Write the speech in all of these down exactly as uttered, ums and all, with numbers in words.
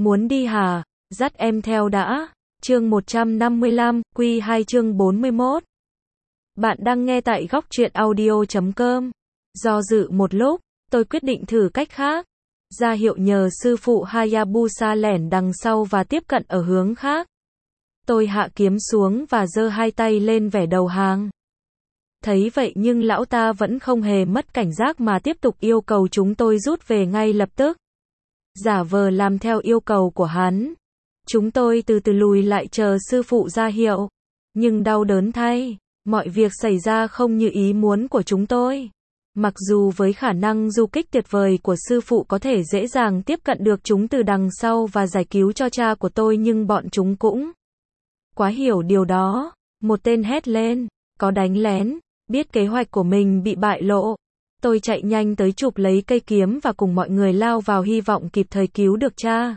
Muốn đi hả? Dắt em theo đã. Chương một trăm năm mươi lăm, Quy hai chương bốn mươi mốt. Bạn đang nghe tại góc truyện audio chấm com. Do dự một lúc, tôi quyết định thử cách khác. Ra hiệu nhờ sư phụ Hayabusa lẻn đằng sau và tiếp cận ở hướng khác. Tôi hạ kiếm xuống và giơ hai tay lên vẻ đầu hàng. Thấy vậy nhưng lão ta vẫn không hề mất cảnh giác mà tiếp tục yêu cầu chúng tôi rút về ngay lập tức. Giả vờ làm theo yêu cầu của hắn. Chúng tôi từ từ lùi lại chờ sư phụ ra hiệu. Nhưng đau đớn thay, mọi việc xảy ra không như ý muốn của chúng tôi. Mặc dù với khả năng du kích tuyệt vời của sư phụ có thể dễ dàng tiếp cận được chúng từ đằng sau và giải cứu cho cha của tôi nhưng bọn chúng cũng quá hiểu điều đó. Một tên hét lên, có đánh lén, biết kế hoạch của mình bị bại lộ. Tôi chạy nhanh tới chụp lấy cây kiếm và cùng mọi người lao vào hy vọng kịp thời cứu được cha.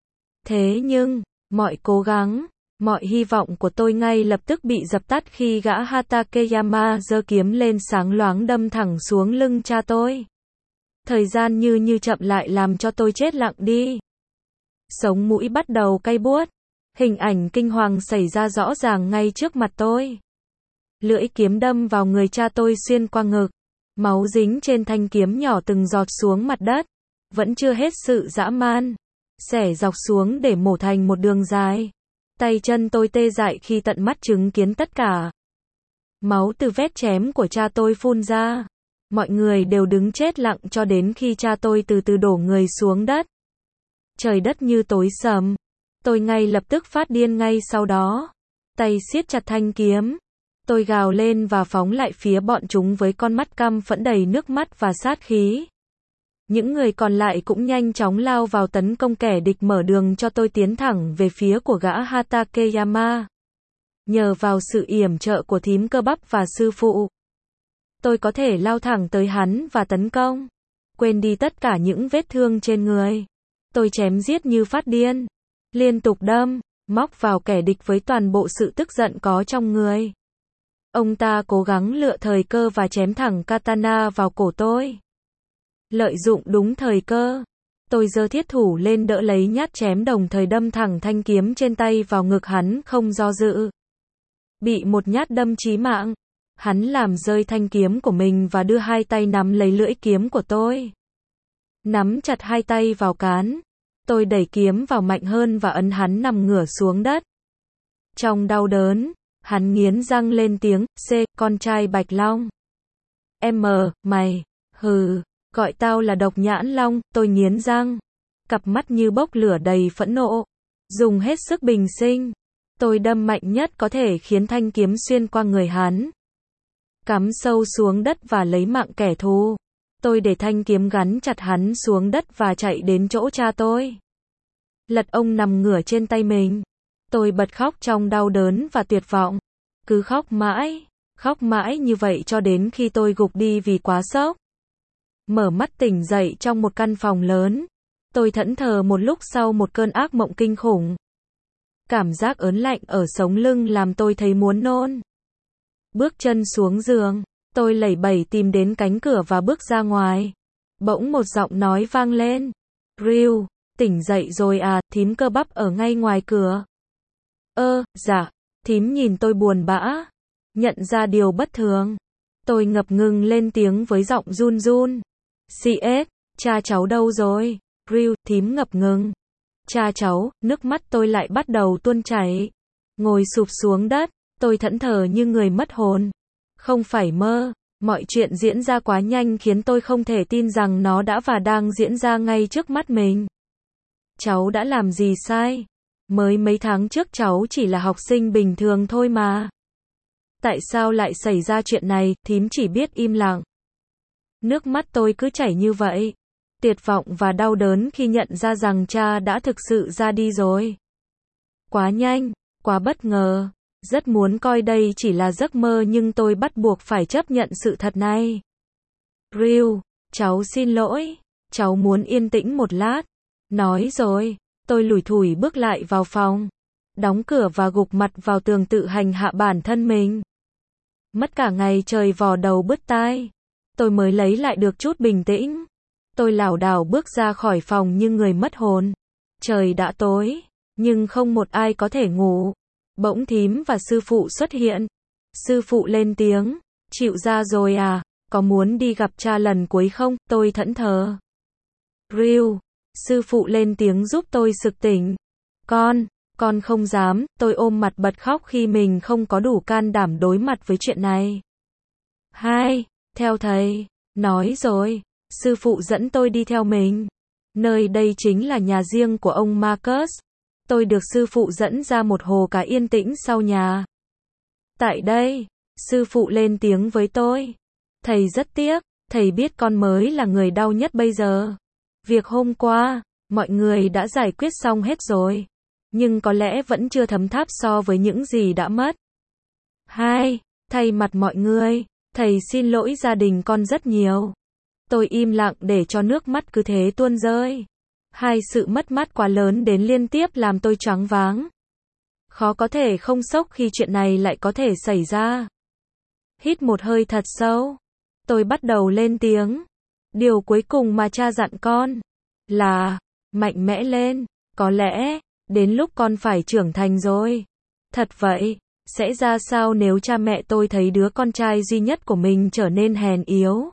Thế nhưng, mọi cố gắng, mọi hy vọng của tôi ngay lập tức bị dập tắt khi gã Hatakeyama giơ kiếm lên sáng loáng đâm thẳng xuống lưng cha tôi. Thời gian như như chậm lại làm cho tôi chết lặng đi. Sống mũi bắt đầu cay buốt. Hình ảnh kinh hoàng xảy ra rõ ràng ngay trước mặt tôi. Lưỡi kiếm đâm vào người cha tôi xuyên qua ngực. Máu dính trên thanh kiếm nhỏ từng giọt xuống mặt đất. Vẫn chưa hết sự dã man. Xẻ dọc xuống để mổ thành một đường dài. Tay chân tôi tê dại khi tận mắt chứng kiến tất cả. Máu từ vết chém của cha tôi phun ra. Mọi người đều đứng chết lặng cho đến khi cha tôi từ từ đổ người xuống đất. Trời đất như tối sầm. Tôi ngay lập tức phát điên ngay sau đó. Tay siết chặt thanh kiếm. Tôi gào lên và phóng lại phía bọn chúng với con mắt căm phẫn đầy nước mắt và sát khí. Những người còn lại cũng nhanh chóng lao vào tấn công kẻ địch mở đường cho tôi tiến thẳng về phía của gã Hatakeyama. Nhờ vào sự yểm trợ của thím cơ bắp và sư phụ, tôi có thể lao thẳng tới hắn và tấn công. Quên đi tất cả những vết thương trên người. Tôi chém giết như phát điên. Liên tục đâm, móc vào kẻ địch với toàn bộ sự tức giận có trong người. Ông ta cố gắng lựa thời cơ và chém thẳng katana vào cổ tôi. Lợi dụng đúng thời cơ, tôi giơ thiết thủ lên đỡ lấy nhát chém đồng thời đâm thẳng thanh kiếm trên tay vào ngực hắn không do dự. Bị một nhát đâm chí mạng, hắn làm rơi thanh kiếm của mình và đưa hai tay nắm lấy lưỡi kiếm của tôi. Nắm chặt hai tay vào cán, tôi đẩy kiếm vào mạnh hơn và ấn hắn nằm ngửa xuống đất. Trong đau đớn, hắn nghiến răng lên tiếng, C, con trai Bạch Long. M, mày, hừ, gọi tao là Độc Nhãn Long, tôi nghiến răng. Cặp mắt như bốc lửa đầy phẫn nộ. Dùng hết sức bình sinh. Tôi đâm mạnh nhất có thể khiến thanh kiếm xuyên qua người hắn. Cắm sâu xuống đất và lấy mạng kẻ thù. Tôi để thanh kiếm gắn chặt hắn xuống đất và chạy đến chỗ cha tôi. Lật ông nằm ngửa trên tay mình. Tôi bật khóc trong đau đớn và tuyệt vọng. Cứ khóc mãi, khóc mãi như vậy cho đến khi tôi gục đi vì quá sốc. Mở mắt tỉnh dậy trong một căn phòng lớn. Tôi thẫn thờ một lúc sau một cơn ác mộng kinh khủng. Cảm giác ớn lạnh ở sống lưng làm tôi thấy muốn nôn. Bước chân xuống giường, tôi lẩy bẩy tìm đến cánh cửa và bước ra ngoài. Bỗng một giọng nói vang lên. Ryu, tỉnh dậy rồi à, thím cơ bắp ở ngay ngoài cửa. Ơ, dạ, thím nhìn tôi buồn bã. Nhận ra điều bất thường. Tôi ngập ngừng lên tiếng với giọng run run. xê ét, cha cháu đâu rồi? Ryu, thím ngập ngừng. Cha cháu, nước mắt tôi lại bắt đầu tuôn chảy. Ngồi sụp xuống đất, tôi thẫn thờ như người mất hồn. Không phải mơ, mọi chuyện diễn ra quá nhanh khiến tôi không thể tin rằng nó đã và đang diễn ra ngay trước mắt mình. Cháu đã làm gì sai? Mới mấy tháng trước cháu chỉ là học sinh bình thường thôi mà. Tại sao lại xảy ra chuyện này, thím chỉ biết im lặng. Nước mắt tôi cứ chảy như vậy. Tuyệt vọng và đau đớn khi nhận ra rằng cha đã thực sự ra đi rồi. Quá nhanh, quá bất ngờ. Rất muốn coi đây chỉ là giấc mơ nhưng tôi bắt buộc phải chấp nhận sự thật này. Ryu, cháu xin lỗi. Cháu muốn yên tĩnh một lát. Nói rồi, tôi lủi thủi bước lại vào phòng. Đóng cửa và gục mặt vào tường tự hành hạ bản thân mình. Mất cả ngày trời vò đầu bứt tai. Tôi mới lấy lại được chút bình tĩnh. Tôi lảo đảo bước ra khỏi phòng như người mất hồn. Trời đã tối, nhưng không một ai có thể ngủ. Bỗng thím và sư phụ xuất hiện. Sư phụ lên tiếng, chịu ra rồi à, có muốn đi gặp cha lần cuối không? Tôi thẫn thờ. Riu, sư phụ lên tiếng giúp tôi sực tỉnh. Con, con không dám, tôi ôm mặt bật khóc khi mình không có đủ can đảm đối mặt với chuyện này. Hai, theo thầy, nói rồi, sư phụ dẫn tôi đi theo mình. Nơi đây chính là nhà riêng của ông Marcus. Tôi được sư phụ dẫn ra một hồ cá yên tĩnh sau nhà. Tại đây, sư phụ lên tiếng với tôi. Thầy rất tiếc, thầy biết con mới là người đau nhất bây giờ. Việc hôm qua, mọi người đã giải quyết xong hết rồi. Nhưng có lẽ vẫn chưa thấm tháp so với những gì đã mất. Hai, thay mặt mọi người, thầy xin lỗi gia đình con rất nhiều. Tôi im lặng để cho nước mắt cứ thế tuôn rơi. Hai, sự mất mát quá lớn đến liên tiếp làm tôi choáng váng. Khó có thể không sốc khi chuyện này lại có thể xảy ra. Hít một hơi thật sâu. Tôi bắt đầu lên tiếng. Điều cuối cùng mà cha dặn con là mạnh mẽ lên. Có lẽ, đến lúc con phải trưởng thành rồi. Thật vậy, sẽ ra sao nếu cha mẹ tôi thấy đứa con trai duy nhất của mình trở nên hèn yếu?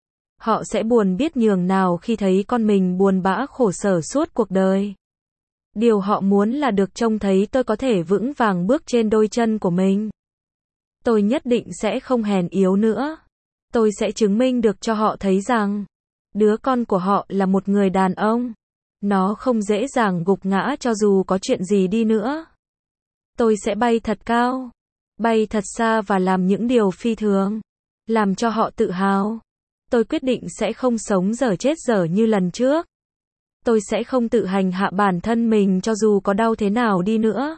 Họ sẽ buồn biết nhường nào khi thấy con mình buồn bã khổ sở suốt cuộc đời. Điều họ muốn là được trông thấy tôi có thể vững vàng bước trên đôi chân của mình. Tôi nhất định sẽ không hèn yếu nữa. Tôi sẽ chứng minh được cho họ thấy rằng đứa con của họ là một người đàn ông. Nó không dễ dàng gục ngã cho dù có chuyện gì đi nữa. Tôi sẽ bay thật cao, bay thật xa và làm những điều phi thường, làm cho họ tự hào. Tôi quyết định sẽ không sống dở chết dở như lần trước. Tôi sẽ không tự hành hạ bản thân mình cho dù có đau thế nào đi nữa.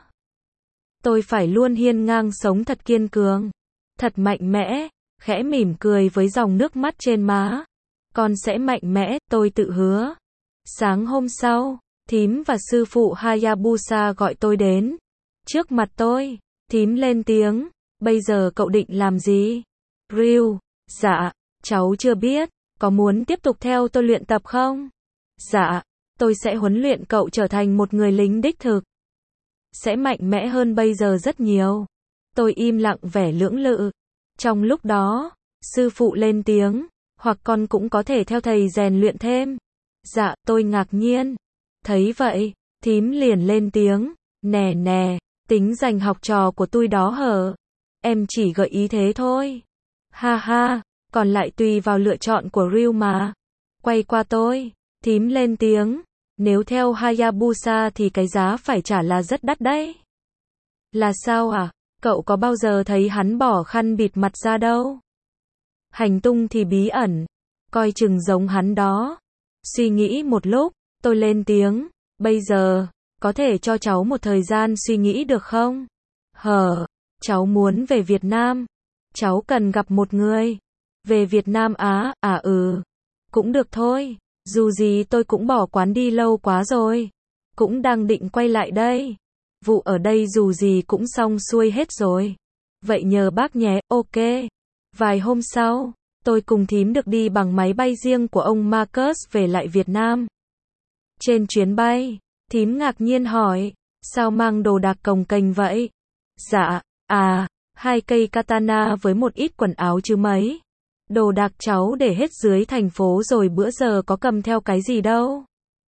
Tôi phải luôn hiên ngang sống thật kiên cường, thật mạnh mẽ, khẽ mỉm cười với dòng nước mắt trên má. Con sẽ mạnh mẽ, tôi tự hứa. Sáng hôm sau, thím và sư phụ Hayabusa gọi tôi đến. Trước mặt tôi, thím lên tiếng, bây giờ cậu định làm gì? Ryu, dạ, cháu chưa biết, có muốn tiếp tục theo tôi luyện tập không? Dạ, tôi sẽ huấn luyện cậu trở thành một người lính đích thực. Sẽ mạnh mẽ hơn bây giờ rất nhiều. Tôi im lặng vẻ lưỡng lự. Trong lúc đó, sư phụ lên tiếng, hoặc con cũng có thể theo thầy rèn luyện thêm. Dạ, tôi ngạc nhiên. Thấy vậy, thím liền lên tiếng, nè nè, tính giành học trò của tôi đó hở? Em chỉ gợi ý thế thôi. Ha ha, còn lại tùy vào lựa chọn của Ryu mà. Quay qua tôi, thím lên tiếng, nếu theo Hayabusa thì cái giá phải trả là rất đắt đấy. Là sao à? Cậu có bao giờ thấy hắn bỏ khăn bịt mặt ra đâu? Hành tung thì bí ẩn, coi chừng giống hắn đó. Suy nghĩ một lúc, tôi lên tiếng, bây giờ, có thể cho cháu một thời gian suy nghĩ được không? Hờ, cháu muốn về Việt Nam. Cháu cần gặp một người. Về Việt Nam á, à ừ. Cũng được thôi, dù gì tôi cũng bỏ quán đi lâu quá rồi. Cũng đang định quay lại đây. Vụ ở đây dù gì cũng xong xuôi hết rồi. Vậy nhờ bác nhé, ok. Vài hôm sau, tôi cùng thím được đi bằng máy bay riêng của ông Marcus về lại Việt Nam. Trên chuyến bay, thím ngạc nhiên hỏi, sao mang đồ đạc cồng kềnh vậy? Dạ, à, hai cây katana với một ít quần áo chứ mấy. Đồ đạc cháu để hết dưới thành phố rồi bữa giờ có cầm theo cái gì đâu.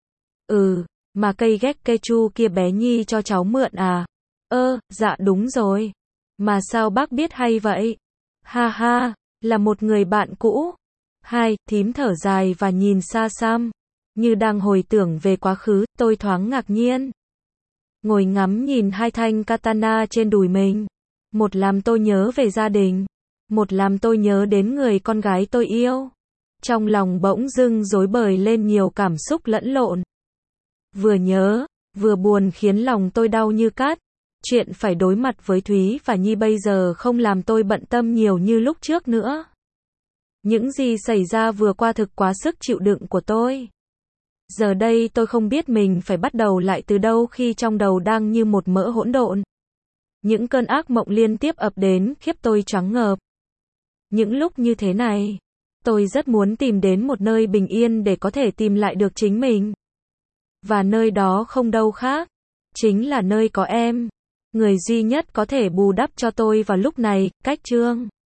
Ừ, mà cây Gekkechu kia bé Nhi cho cháu mượn à? Ơ, dạ đúng rồi. Mà sao bác biết hay vậy? Ha ha, là một người bạn cũ. Hai, thím thở dài và nhìn xa xăm. Như đang hồi tưởng về quá khứ, tôi thoáng ngạc nhiên. Ngồi ngắm nhìn hai thanh katana trên đùi mình. Một làm tôi nhớ về gia đình. Một làm tôi nhớ đến người con gái tôi yêu. Trong lòng bỗng dưng rối bời lên nhiều cảm xúc lẫn lộn. Vừa nhớ, vừa buồn khiến lòng tôi đau như cát. Chuyện phải đối mặt với Thúy và Nhi bây giờ không làm tôi bận tâm nhiều như lúc trước nữa. Những gì xảy ra vừa qua thực quá sức chịu đựng của tôi. Giờ đây tôi không biết mình phải bắt đầu lại từ đâu khi trong đầu đang như một mỡ hỗn độn. Những cơn ác mộng liên tiếp ập đến khiếp tôi choáng ngợp. Những lúc như thế này, tôi rất muốn tìm đến một nơi bình yên để có thể tìm lại được chính mình. Và nơi đó không đâu khác, chính là nơi có em. Người duy nhất có thể bù đắp cho tôi vào lúc này, cách Trương.